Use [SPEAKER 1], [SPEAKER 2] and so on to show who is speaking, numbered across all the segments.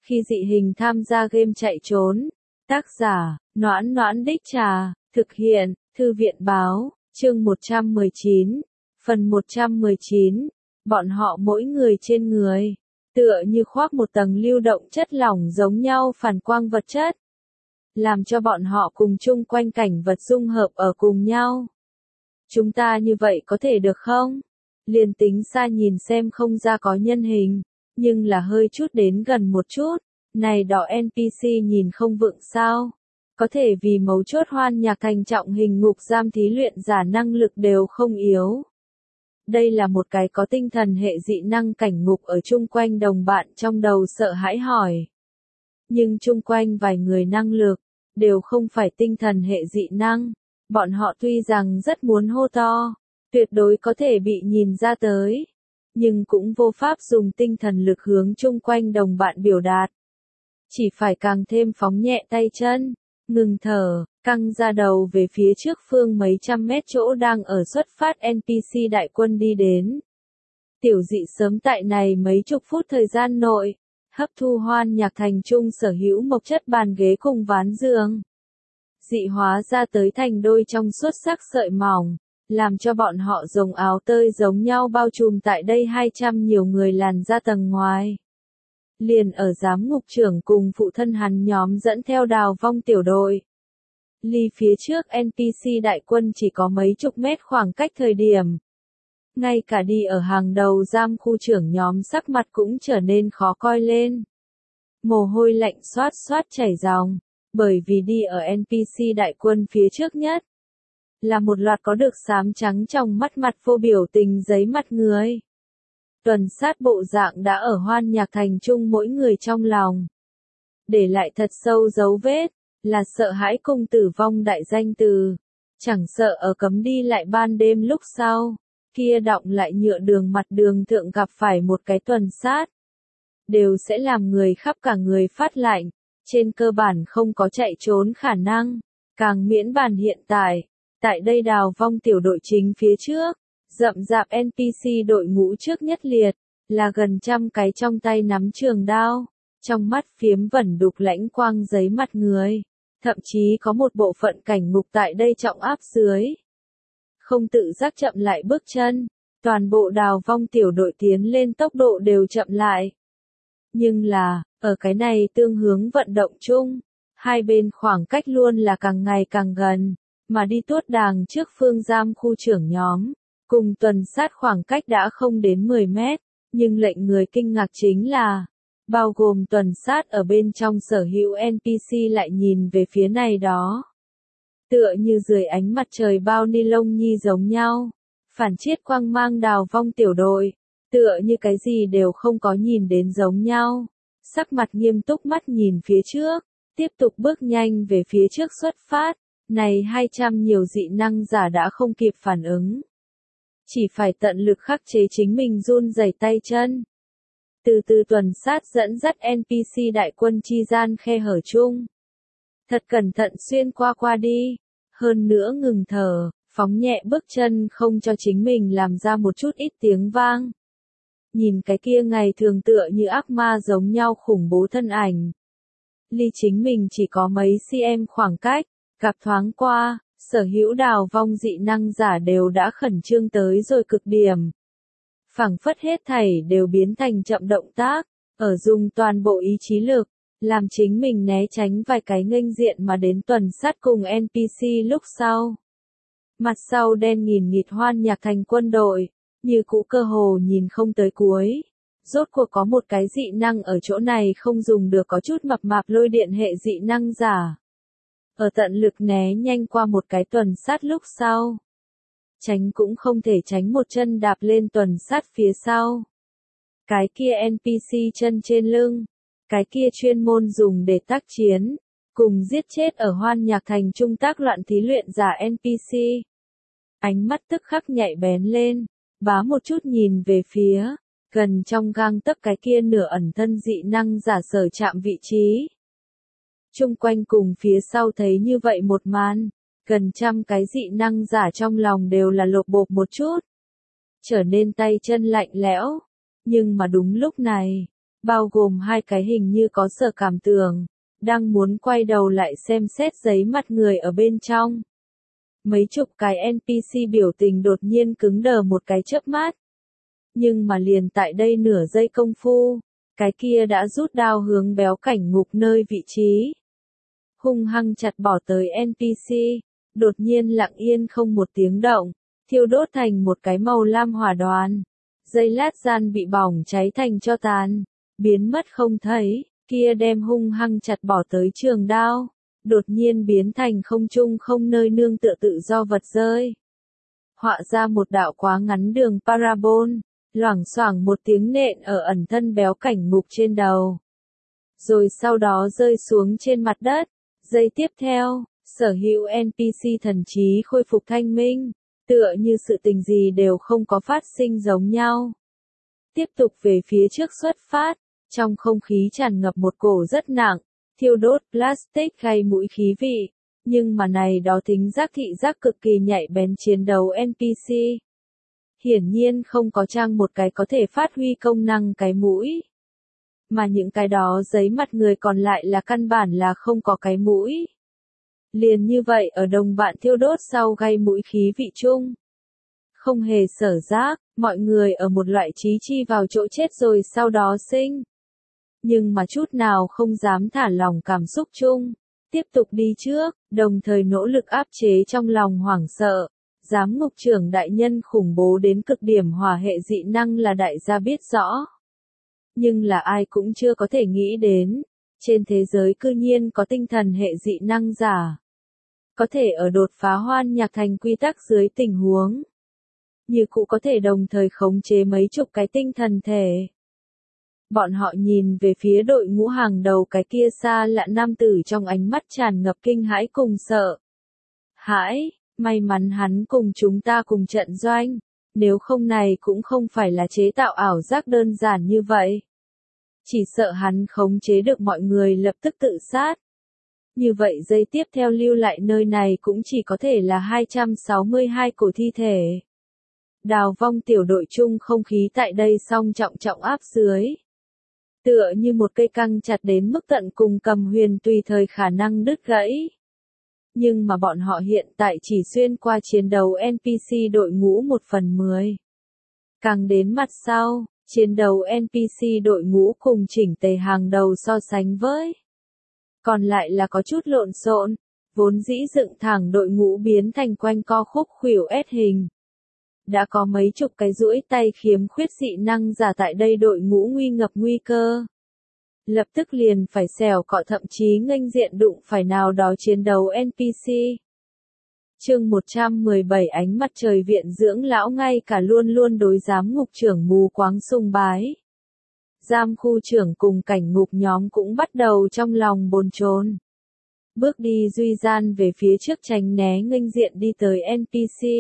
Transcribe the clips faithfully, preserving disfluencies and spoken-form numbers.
[SPEAKER 1] Khi dị hình tham gia game chạy trốn. Tác giả, Noãn Noãn Đích Trà, thực hiện, Thư viện Báo, chương một trăm mười chín, phần một trăm mười chín, bọn họ mỗi người trên người, tựa như khoác một tầng lưu động chất lỏng giống nhau phản quang vật chất, làm cho bọn họ cùng chung quanh cảnh vật dung hợp ở cùng nhau. Chúng ta như vậy có thể được không? Liền tính xa nhìn xem không ra có nhân hình, nhưng là hơi chút đến gần một chút, này đó en pê xê nhìn không vượng sao? Có thể vì mấu chốt Hoan Nhạc Thành trọng hình ngục giam thí luyện giả năng lực đều không yếu. Đây là một cái có tinh thần hệ dị năng cảnh ngục ở chung quanh đồng bạn trong đầu sợ hãi hỏi. Nhưng chung quanh vài người năng lực, đều không phải tinh thần hệ dị năng. Bọn họ tuy rằng rất muốn hô to, tuyệt đối có thể bị nhìn ra tới, nhưng cũng vô pháp dùng tinh thần lực hướng chung quanh đồng bạn biểu đạt. Chỉ phải càng thêm phóng nhẹ tay chân, ngừng thở, căng ra đầu về phía trước phương mấy trăm mét chỗ đang ở xuất phát en pê xê đại quân đi đến. Tiểu dị sớm tại này mấy chục phút thời gian nội, hấp thu Hoan Nhạc Thành trung sở hữu mộc chất bàn ghế cùng ván giường. Dị hóa ra tới thành đôi trong suốt sắc sợi mỏng, làm cho bọn họ dùng áo tơi giống nhau bao trùm tại đây hai trăm nhiều người làn ra tầng ngoài. Liền ở giám ngục trưởng cùng phụ thân hắn nhóm dẫn theo đào vong tiểu đội. Ly phía trước en pê xê đại quân chỉ có mấy chục mét khoảng cách thời điểm. Ngay cả đi ở hàng đầu giam khu trưởng nhóm sắc mặt cũng trở nên khó coi lên. Mồ hôi lạnh xoát xoát chảy ròng, bởi vì đi ở en pê xê đại quân phía trước nhất. Là một loạt có được xám trắng trong mắt mặt vô biểu tình giấy mặt người. Tuần sát bộ dạng đã ở Hoan Nhạc Thành chung mỗi người trong lòng. Để lại thật sâu dấu vết, là sợ hãi cùng tử vong đại danh từ. Chẳng sợ ở cấm đi lại ban đêm lúc sau, kia đọng lại nhựa đường mặt đường thượng gặp phải một cái tuần sát. Đều sẽ làm người khắp cả người phát lạnh, trên cơ bản không có chạy trốn khả năng, càng miễn bàn hiện tại. Tại đây đào vong tiểu đội chính phía trước, rậm rạp en pê xê đội ngũ trước nhất liệt, là gần trăm cái trong tay nắm trường đao, trong mắt phiếm vẩn đục lãnh quang giấy mặt người, thậm chí có một bộ phận cảnh ngục tại đây trọng áp dưới. Không tự giác chậm lại bước chân, toàn bộ đào vong tiểu đội tiến lên tốc độ đều chậm lại. Nhưng là, ở cái này tương hướng vận động chung, hai bên khoảng cách luôn là càng ngày càng gần. Mà đi tuốt đàng trước phương giam khu trưởng nhóm, cùng tuần sát khoảng cách đã không đến mười mét, nhưng lệnh người kinh ngạc chính là, bao gồm tuần sát ở bên trong sở hữu en pê xê lại nhìn về phía này đó. Tựa như dưới ánh mặt trời bao ni lông nhi giống nhau, phản chiết quang mang đào vong tiểu đội, tựa như cái gì đều không có nhìn đến giống nhau, sắc mặt nghiêm túc mắt nhìn phía trước, tiếp tục bước nhanh về phía trước xuất phát. Này hai trăm nhiều dị năng giả đã không kịp phản ứng. Chỉ phải tận lực khắc chế chính mình run rẩy tay chân. Từ từ tuần sát dẫn dắt en pê xê đại quân chi gian khe hở chung. Thật cẩn thận xuyên qua qua đi. Hơn nữa ngừng thở, phóng nhẹ bước chân không cho chính mình làm ra một chút ít tiếng vang. Nhìn cái kia ngày thường tựa như ác ma giống nhau khủng bố thân ảnh. Ly chính mình chỉ có mấy cm khoảng cách. Gặp thoáng qua, sở hữu đào vong dị năng giả đều đã khẩn trương tới rồi cực điểm. Phảng phất hết thảy đều biến thành chậm động tác, ở dùng toàn bộ ý chí lực, làm chính mình né tránh vài cái nghênh diện mà đến tuần sát cùng en pê xê lúc sau. Mặt sau đen nghìn nghịt Hoan Nhạc Thành quân đội, như cũ cơ hồ nhìn không tới cuối. Rốt cuộc có một cái dị năng ở chỗ này không dùng được có chút mập mạp lôi điện hệ dị năng giả. Ở tận lực né nhanh qua một cái tuần sát lúc sau. Tránh cũng không thể tránh một chân đạp lên tuần sát phía sau. Cái kia en pê xê chân trên lưng. Cái kia chuyên môn dùng để tác chiến. Cùng giết chết ở Hoan Nhạc Thành trung tác loạn thí luyện giả en pê xê. Ánh mắt tức khắc nhạy bén lên. Bá một chút nhìn về phía. Gần trong gang tấc cái kia nửa ẩn thân dị năng giả sở chạm vị trí. Trung quanh cùng phía sau thấy như vậy một màn, gần trăm cái dị năng giả trong lòng đều là lột bột một chút. Trở nên tay chân lạnh lẽo. Nhưng mà đúng lúc này, bao gồm hai cái hình như có sở cảm tưởng, đang muốn quay đầu lại xem xét giấy mặt người ở bên trong. Mấy chục cái en pê xê biểu tình đột nhiên cứng đờ một cái chớp mắt. Nhưng mà liền tại đây nửa giây công phu, cái kia đã rút đao hướng béo cảnh ngục nơi vị trí. Hung hăng chặt bỏ tới en pê xê, đột nhiên lặng yên không một tiếng động, thiêu đốt thành một cái màu lam hỏa đoàn. Giây lát gian bị bỏng cháy thành tro tàn, biến mất không thấy, kia đem hung hăng chặt bỏ tới trường đao, đột nhiên biến thành không trung không nơi nương tựa tự do vật rơi. Họa ra một đạo quá ngắn đường parabol, loảng xoảng một tiếng nện ở ẩn thân béo cảnh ngục trên đầu. Rồi sau đó rơi xuống trên mặt đất, giây tiếp theo, sở hữu en pê xê thần trí khôi phục thanh minh, tựa như sự tình gì đều không có phát sinh giống nhau. Tiếp tục về phía trước xuất phát, trong không khí tràn ngập một cổ rất nặng, thiêu đốt plastic gây mũi khí vị, nhưng mà này đó tính giác thị giác cực kỳ nhạy bén chiến đấu en pê xê. Hiển nhiên không có trang một cái có thể phát huy công năng cái mũi. Mà những cái đó giấy mặt người còn lại là căn bản là không có cái mũi. Liền như vậy ở đồng bạn thiêu đốt sau gây mũi khí vị chung. Không hề sở giác, mọi người ở một loại trí chi vào chỗ chết rồi sau đó sinh. Nhưng mà chút nào không dám thả lỏng cảm xúc chung. Tiếp tục đi trước, đồng thời nỗ lực áp chế trong lòng hoảng sợ. Giám ngục trưởng đại nhân khủng bố đến cực điểm hỏa hệ dị năng là đại gia biết rõ. Nhưng là ai cũng chưa có thể nghĩ đến, trên thế giới cư nhiên có tinh thần hệ dị năng giả. Có thể ở đột phá hoan nhạc thành quy tắc dưới tình huống. Như cụ có thể đồng thời khống chế mấy chục cái tinh thần thể. Bọn họ nhìn về phía đội ngũ hàng đầu cái kia xa lạ nam tử trong ánh mắt tràn ngập kinh hãi cùng sợ. Hãi, may mắn hắn cùng chúng ta cùng trận doanh, nếu không này cũng không phải là chế tạo ảo giác đơn giản như vậy. Chỉ sợ hắn khống chế được mọi người lập tức tự sát. Như vậy giây tiếp theo lưu lại nơi này cũng chỉ có thể là hai trăm sáu mươi hai cổ thi thể. Đào vong tiểu đội chung không khí tại đây song trọng trọng áp dưới. Tựa như một cây căng chặt đến mức tận cùng cầm huyền tùy thời khả năng đứt gãy. Nhưng mà bọn họ hiện tại chỉ xuyên qua chiến đấu en pê xê đội ngũ một phần mười. Càng đến mặt sau, chiến đấu en pê xê đội ngũ cùng chỉnh tề hàng đầu so sánh với. Còn lại là có chút lộn xộn, vốn dĩ dựng thẳng đội ngũ biến thành quanh co khúc khuỷu S hình. Đã có mấy chục cái duỗi tay khiếm khuyết dị năng giả tại đây đội ngũ nguy ngập nguy cơ. Lập tức liền phải xẻo cọ thậm chí nghênh diện đụng phải nào đó chiến đấu en pê xê. Chương một trăm mười bảy Ánh mặt trời viện dưỡng lão ngay cả luôn luôn đối giám ngục trưởng mù quáng sùng bái. Giam khu trưởng cùng cảnh ngục nhóm cũng bắt đầu trong lòng bồn chồn. Bước đi duy gian về phía trước tránh né nghênh diện đi tới en pê xê.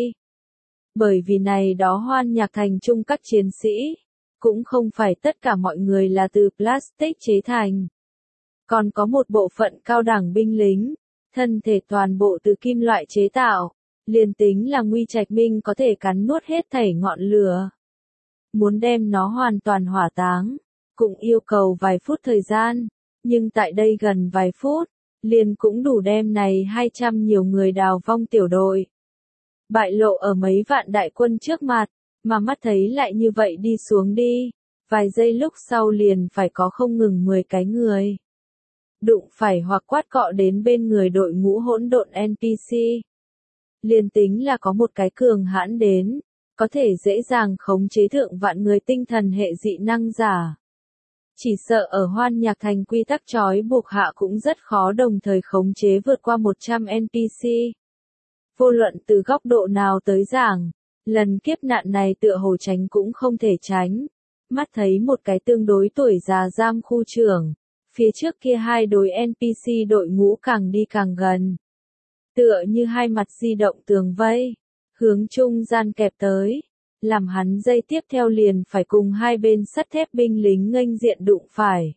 [SPEAKER 1] Bởi vì này đó hoan nhạc thành chung các chiến sĩ, cũng không phải tất cả mọi người là từ plastic chế thành. Còn có một bộ phận cao đẳng binh lính, thân thể toàn bộ từ kim loại chế tạo, liền tính là Nguy Trạch Minh có thể cắn nuốt hết thảy ngọn lửa. Muốn đem nó hoàn toàn hỏa táng, cũng yêu cầu vài phút thời gian, nhưng tại đây gần vài phút, liền cũng đủ đem này hai trăm nhiều người đào vong tiểu đội. Bại lộ ở mấy vạn đại quân trước mặt, mà mắt thấy lại như vậy đi xuống đi, vài giây lúc sau liền phải có không ngừng mười cái người. Đụng phải hoặc quát cọ đến bên người đội ngũ hỗn độn en pê xê. Liền tính là có một cái cường hãn đến, có thể dễ dàng khống chế thượng vạn người tinh thần hệ dị năng giả. Chỉ sợ ở hoan nhạc thành quy tắc trói buộc hạ cũng rất khó đồng thời khống chế vượt qua một trăm en pê xê. Vô luận từ góc độ nào tới giảng, lần kiếp nạn này tựa hồ tránh cũng không thể tránh. Mắt thấy một cái tương đối tuổi già giam khu trưởng, phía trước kia hai đối en pê xê đội ngũ càng đi càng gần. Tựa như hai mặt di động tường vây, hướng trung gian kẹp tới, làm hắn dây tiếp theo liền phải cùng hai bên sắt thép binh lính nghênh diện đụng phải.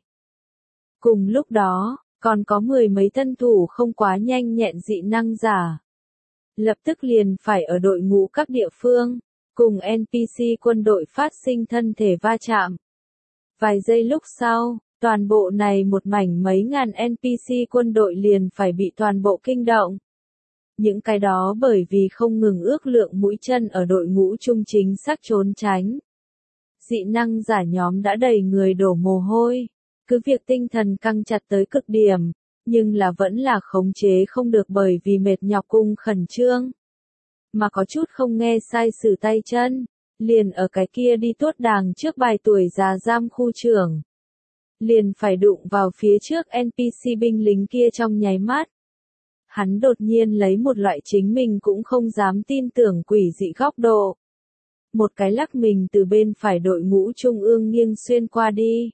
[SPEAKER 1] Cùng lúc đó, còn có mười mấy thân thủ không quá nhanh nhẹn dị năng giả. Lập tức liền phải ở đội ngũ các địa phương, cùng en pê xê quân đội phát sinh thân thể va chạm. Vài giây lúc sau, toàn bộ này một mảnh mấy ngàn en pê xê quân đội liền phải bị toàn bộ kinh động. Những cái đó bởi vì không ngừng ước lượng mũi chân ở đội ngũ trung chính xác trốn tránh. Dị năng giả nhóm đã đầy người đổ mồ hôi, cứ việc tinh thần căng chặt tới cực điểm, nhưng là vẫn là khống chế không được bởi vì mệt nhọc cùng khẩn trương. Mà có chút không nghe sai sử tay chân, liền ở cái kia đi tuốt đàng trước bài tuổi già giam khu trưởng. Liền phải đụng vào phía trước en pê xê binh lính kia trong nháy mắt. Hắn đột nhiên lấy một loại chính mình cũng không dám tin tưởng quỷ dị góc độ. Một cái lắc mình từ bên phải đội ngũ trung ương nghiêng xuyên qua đi.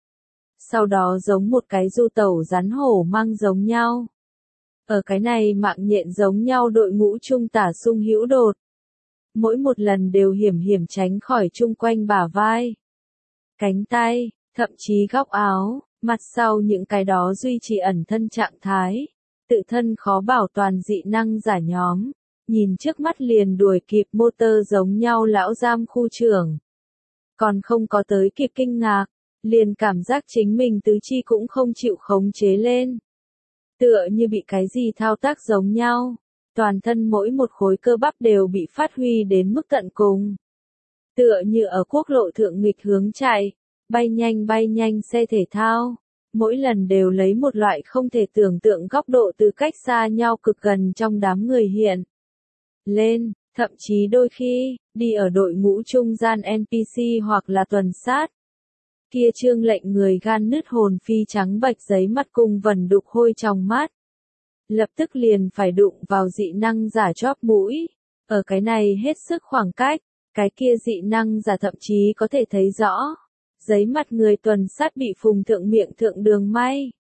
[SPEAKER 1] Sau đó giống một cái du tẩu rắn hổ mang giống nhau. Ở cái này mạng nhện giống nhau đội ngũ trung tả sung hữu đột. Mỗi một lần đều hiểm hiểm tránh khỏi chung quanh bả vai, cánh tay, thậm chí góc áo, mặt sau những cái đó duy trì ẩn thân trạng thái. Tự thân khó bảo toàn dị năng giả nhóm, nhìn trước mắt liền đuổi kịp motor giống nhau lão giam khu trưởng. Còn không có tới kịp kinh ngạc, liền cảm giác chính mình tứ chi cũng không chịu khống chế lên. Tựa như bị cái gì thao tác giống nhau, toàn thân mỗi một khối cơ bắp đều bị phát huy đến mức tận cùng. Tựa như ở quốc lộ thượng nghịch hướng chạy, bay nhanh bay nhanh xe thể thao. Mỗi lần đều lấy một loại không thể tưởng tượng góc độ từ cách xa nhau cực gần trong đám người hiện lên, thậm chí đôi khi, đi ở đội ngũ trung gian en pê xê hoặc là tuần sát. Kia trương lệnh người gan nứt hồn phi trắng bạch giấy mặt cùng vẩn đục hôi trong mắt. Lập tức liền phải đụng vào dị năng giả chóp mũi, ở cái này hết sức khoảng cách, cái kia dị năng giả thậm chí có thể thấy rõ. Giấy mặt người tuần sát bị phùng thượng miệng thượng đường may.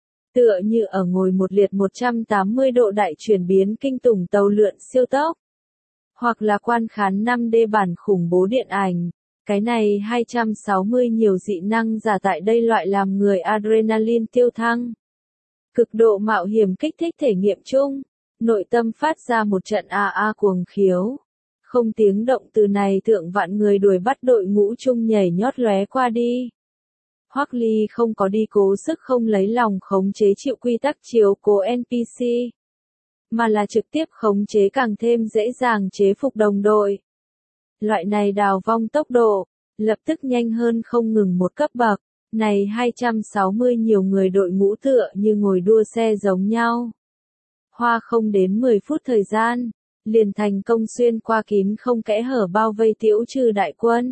[SPEAKER 1] Tựa như ở ngồi một liệt một trăm tám mươi độ đại chuyển biến kinh tủng tàu lượn siêu tốc. Hoặc là quan khán năm D bản khủng bố điện ảnh. Cái này hai trăm sáu mươi nhiều dị năng giả tại đây loại làm người adrenaline tiêu thăng. Cực độ mạo hiểm kích thích thể nghiệm chung. Nội tâm phát ra một trận a a cuồng khiếu. Không tiếng động từ này thượng vạn người đuổi bắt đội ngũ chung nhảy nhót lóe qua đi. Hoắc Ly không có đi cố sức không lấy lòng khống chế chịu quy tắc chiếu cố en pê xê, mà là trực tiếp khống chế càng thêm dễ dàng chế phục đồng đội. Loại này đào vong tốc độ, lập tức nhanh hơn không ngừng một cấp bậc, này hai trăm sáu mươi nhiều người đội ngũ tựa như ngồi đua xe giống nhau. Hoa không đến mười phút thời gian. Liền thành công xuyên qua kín không kẽ hở bao vây tiễu trừ đại quân.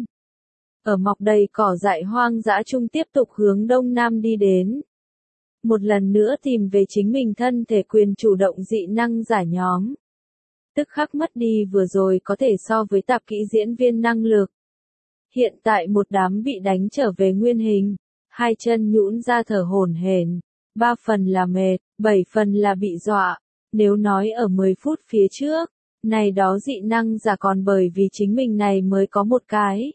[SPEAKER 1] Ở mọc đầy cỏ dại hoang dã chung tiếp tục hướng đông nam đi đến. Một lần nữa tìm về chính mình thân thể quyền chủ động dị năng giả nhóm. Tức khắc mất đi vừa rồi có thể so với tạp kỹ diễn viên năng lực. Hiện tại một đám bị đánh trở về nguyên hình, hai chân nhũn ra thở hổn hển, ba phần là mệt, bảy phần là bị dọa. Nếu nói ở mười phút phía trước, này đó dị năng giả còn bởi vì chính mình này mới có một cái.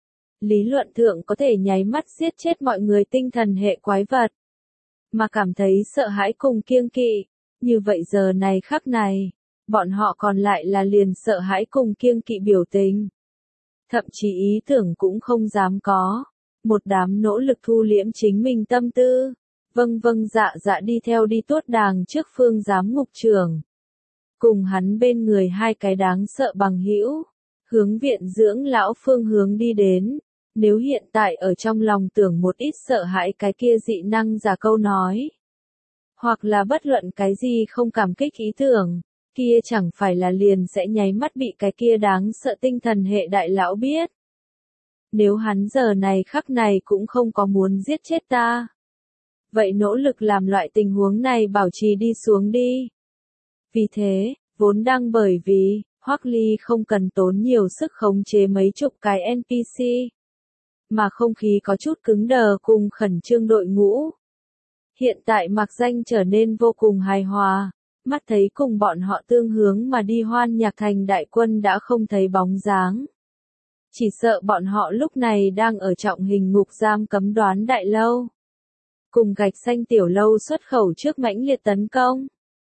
[SPEAKER 1] Lý luận thượng có thể nháy mắt giết chết mọi người tinh thần hệ quái vật. Mà cảm thấy sợ hãi cùng kiêng kỵ. Như vậy giờ này khắc này, bọn họ còn lại là liền sợ hãi cùng kiêng kỵ biểu tình. Thậm chí ý tưởng cũng không dám có. Một đám nỗ lực thu liễm chính mình tâm tư. Vâng vâng dạ dạ đi theo đi tuốt đàng trước phương giám ngục trưởng. Cùng hắn bên người hai cái đáng sợ bằng hữu, hướng viện dưỡng lão phương hướng đi đến. Nếu hiện tại ở trong lòng tưởng một ít sợ hãi cái kia dị năng giả câu nói, hoặc là bất luận cái gì không cảm kích ý tưởng, kia chẳng phải là liền sẽ nháy mắt bị cái kia đáng sợ tinh thần hệ đại lão biết. Nếu hắn giờ này khắc này cũng không có muốn giết chết ta, vậy nỗ lực làm loại tình huống này bảo trì đi xuống đi. Vì thế, vốn đang bởi vì, Hoắc Ly không cần tốn nhiều sức khống chế mấy chục cái en pê xê, mà không khí có chút cứng đờ cùng khẩn trương đội ngũ. Hiện tại mặc danh trở nên vô cùng hài hòa, mắt thấy cùng bọn họ tương hướng mà đi Hoan Nhạc Thành đại quân đã không thấy bóng dáng. Chỉ sợ bọn họ lúc này đang ở trọng hình ngục giam cấm đoán đại lâu. Cùng gạch xanh tiểu lâu xuất khẩu trước mãnh liệt tấn công.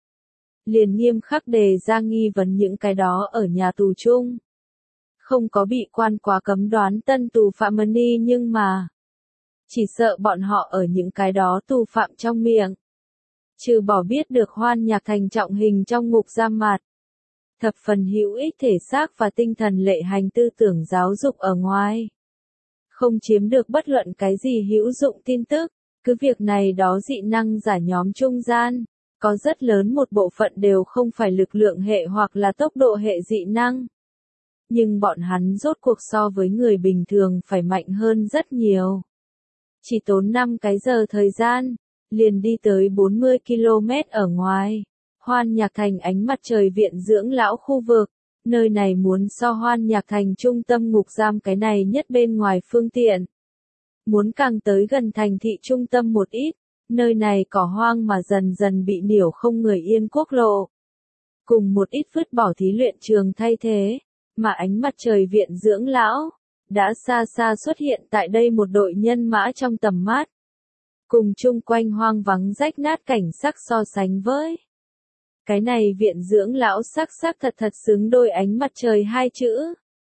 [SPEAKER 1] Liền nghiêm khắc đề ra nghi vấn những cái đó ở nhà tù chung. Không có bị quan quá cấm đoán tân tù phạm ni nhưng mà Chỉ sợ bọn họ ở những cái đó tù phạm trong miệng. Trừ bỏ biết được Hoan Nhạc Thành trọng hình trong ngục giam mặt. Thập phần hữu ích thể xác và tinh thần lệ hành tư tưởng giáo dục ở ngoài. Không chiếm được bất luận cái gì hữu dụng tin tức. Cứ việc này đó dị năng giả nhóm trung gian. Có rất lớn một bộ phận đều không phải lực lượng hệ hoặc là tốc độ hệ dị năng. Nhưng bọn hắn rốt cuộc so với người bình thường phải mạnh hơn rất nhiều. Chỉ tốn năm cái giờ thời gian, liền đi tới bốn mươi ki lô mét ở ngoài. Hoan Nhạc Thành ánh mặt trời viện dưỡng lão khu vực. Nơi này muốn so Hoan Nhạc Thành trung tâm ngục giam cái này nhất bên ngoài phương tiện. Muốn càng tới gần thành thị trung tâm một ít. Nơi này cỏ hoang mà dần dần bị nhiễu không người yên quốc lộ. Cùng một ít vứt bỏ thí luyện trường thay thế. Mà ánh mặt trời viện dưỡng lão. Đã xa xa xuất hiện tại đây một đội nhân mã trong tầm mắt. Cùng chung quanh hoang vắng rách nát cảnh sắc so sánh với. Cái này viện dưỡng lão sắc sắc thật thật xứng đôi ánh mặt trời hai chữ.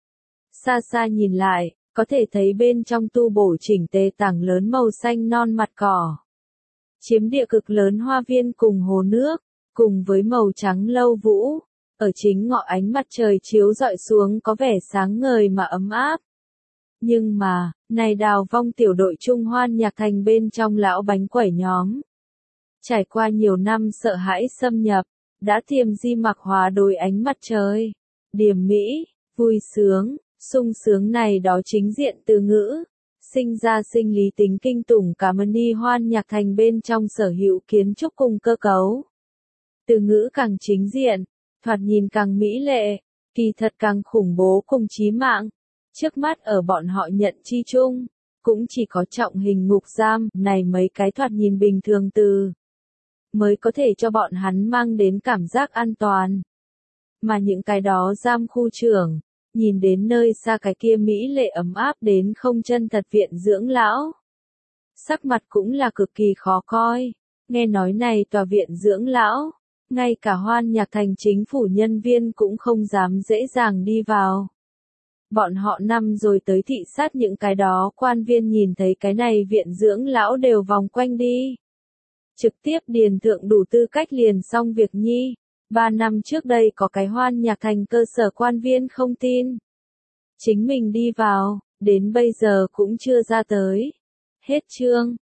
[SPEAKER 1] Xa xa nhìn lại, có thể thấy bên trong tu bổ chỉnh tề tảng lớn màu xanh non mặt cỏ. Chiếm địa cực lớn hoa viên cùng hồ nước, cùng với màu trắng lâu vũ. Ở chính ngọ ánh mặt trời chiếu rọi xuống có vẻ sáng ngời mà ấm áp. Nhưng mà, này đào vong tiểu đội Trung Hoan Nhạc Thành bên trong lão bánh quẩy nhóm. Trải qua nhiều năm sợ hãi xâm nhập, đã tiềm di mặc hóa đôi ánh mặt trời. Điềm mỹ, vui sướng, sung sướng này đó chính diện từ ngữ. Sinh ra sinh lý tính kinh tủng cảm ơn đi Hoan Nhạc Thành bên trong sở hữu kiến trúc cùng cơ cấu. Từ ngữ càng chính diện, thoạt nhìn càng mỹ lệ, kỳ thật càng khủng bố cùng chí mạng. Trước mắt ở bọn họ nhận chi chung, cũng chỉ có trọng hình ngục giam, này mấy cái thoạt nhìn bình thường từ, mới có thể cho bọn hắn mang đến cảm giác an toàn. Mà những cái đó giam khu trưởng, nhìn đến nơi xa cái kia mỹ lệ ấm áp đến không chân thật viện dưỡng lão. Sắc mặt cũng là cực kỳ khó coi, nghe nói này tòa viện dưỡng lão, ngay cả Hoan Nhạc Thành chính phủ nhân viên cũng không dám dễ dàng đi vào. Bọn họ năm rồi tới thị sát những cái đó quan viên nhìn thấy cái này viện dưỡng lão đều vòng quanh đi. Trực tiếp điền thượng đủ tư cách liền xong việc nhi. Ba năm trước đây có cái Hoan Nhạc Thành cơ sở quan viên không tin. Chính mình đi vào, đến bây giờ cũng chưa ra tới. Hết chương.